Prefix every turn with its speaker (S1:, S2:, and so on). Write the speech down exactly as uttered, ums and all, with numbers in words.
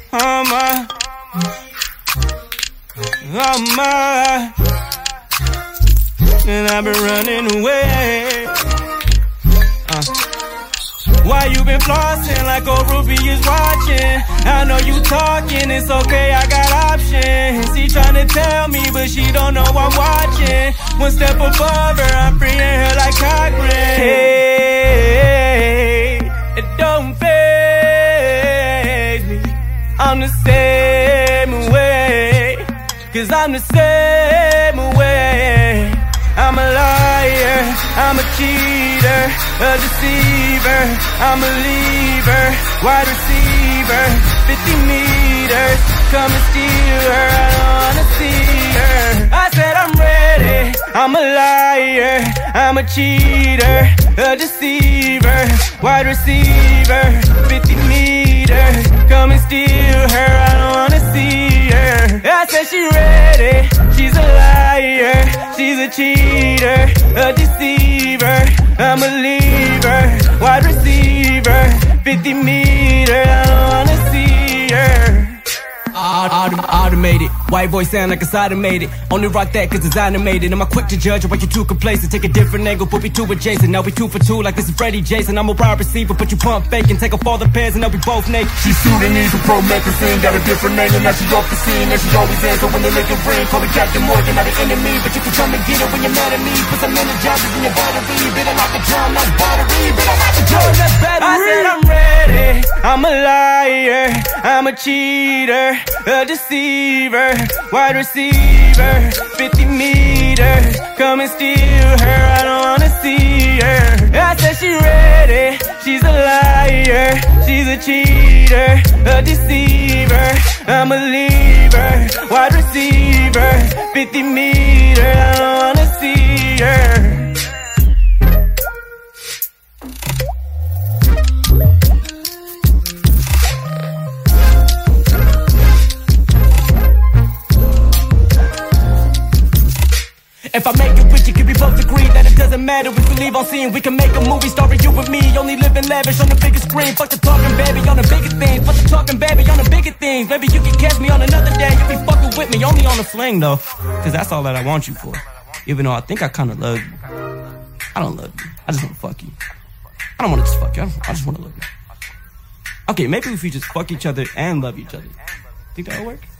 S1: Oh my, oh my, and I've been running away. Uh. Why you been flossing like old Ruby is watching? I know you talking, it's okay, I got options. She tryna tell me, but she don't know I'm watching. One step above her, I'm freeing her like Cochran. Hey, it don't faze me. I'm the same way, cause I'm the same way. I'm a liar, I'm a cheater, a deceiver, I'm a leaver, wide receiver, fifty meters, come and steal her, I don't wanna see her. I said I'm ready, I'm a liar, I'm a cheater, a deceiver, wide receiver, fifty meters, come and steal her, I don't wanna see her. I said she ready, she's a liar, she's a cheater, a deceiver, I'm a leaver, wide receiver, fifty meter, I don't wanna see her. Autom automated, white voice sound like it's automated. Only rock that cause it's animated. Am I quick to judge or are you too complacent? Take a different angle, but we too adjacent. Now we two for two like this is Freddie Jason. I'm a wide receiver, but you pump fake and take off all the pairs and now we both naked.
S2: She Sudanese with promethazine, got a different name and now she off the scene. And she always answer when they make it ring. Call me Captain Morgan, not an enemy, but you can come and get it when you're mad at me. Put some energizers in your battery, better lock the drum, that's battery, better lock the drum, that's battery.
S1: I said I'm ready, I'm a liar, I'm a cheater, a deceiver, wide receiver, fifty meters, come and steal her, I don't wanna see her. I said she ready, she's a liar, she's a cheater, a deceiver, I'm a leaver, wide receiver, fifty meters, I don't wanna see her. If I make it with you, can we both agree that it doesn't matter if we leave on scene? We can make a movie starring you and me, only living lavish on the biggest screen. Fuck the talking baby on the biggest things, fuck the talking baby on the biggest things. Maybe you can catch me on another day, you be fucking with me, only on the fling though. Cause that's all that I want you for. Even though I think I kinda love you. I don't love you, I just wanna fuck you. I don't wanna just fuck you, I, I just wanna love you. Okay, maybe if we just fuck each other and love each other. Think that'll work?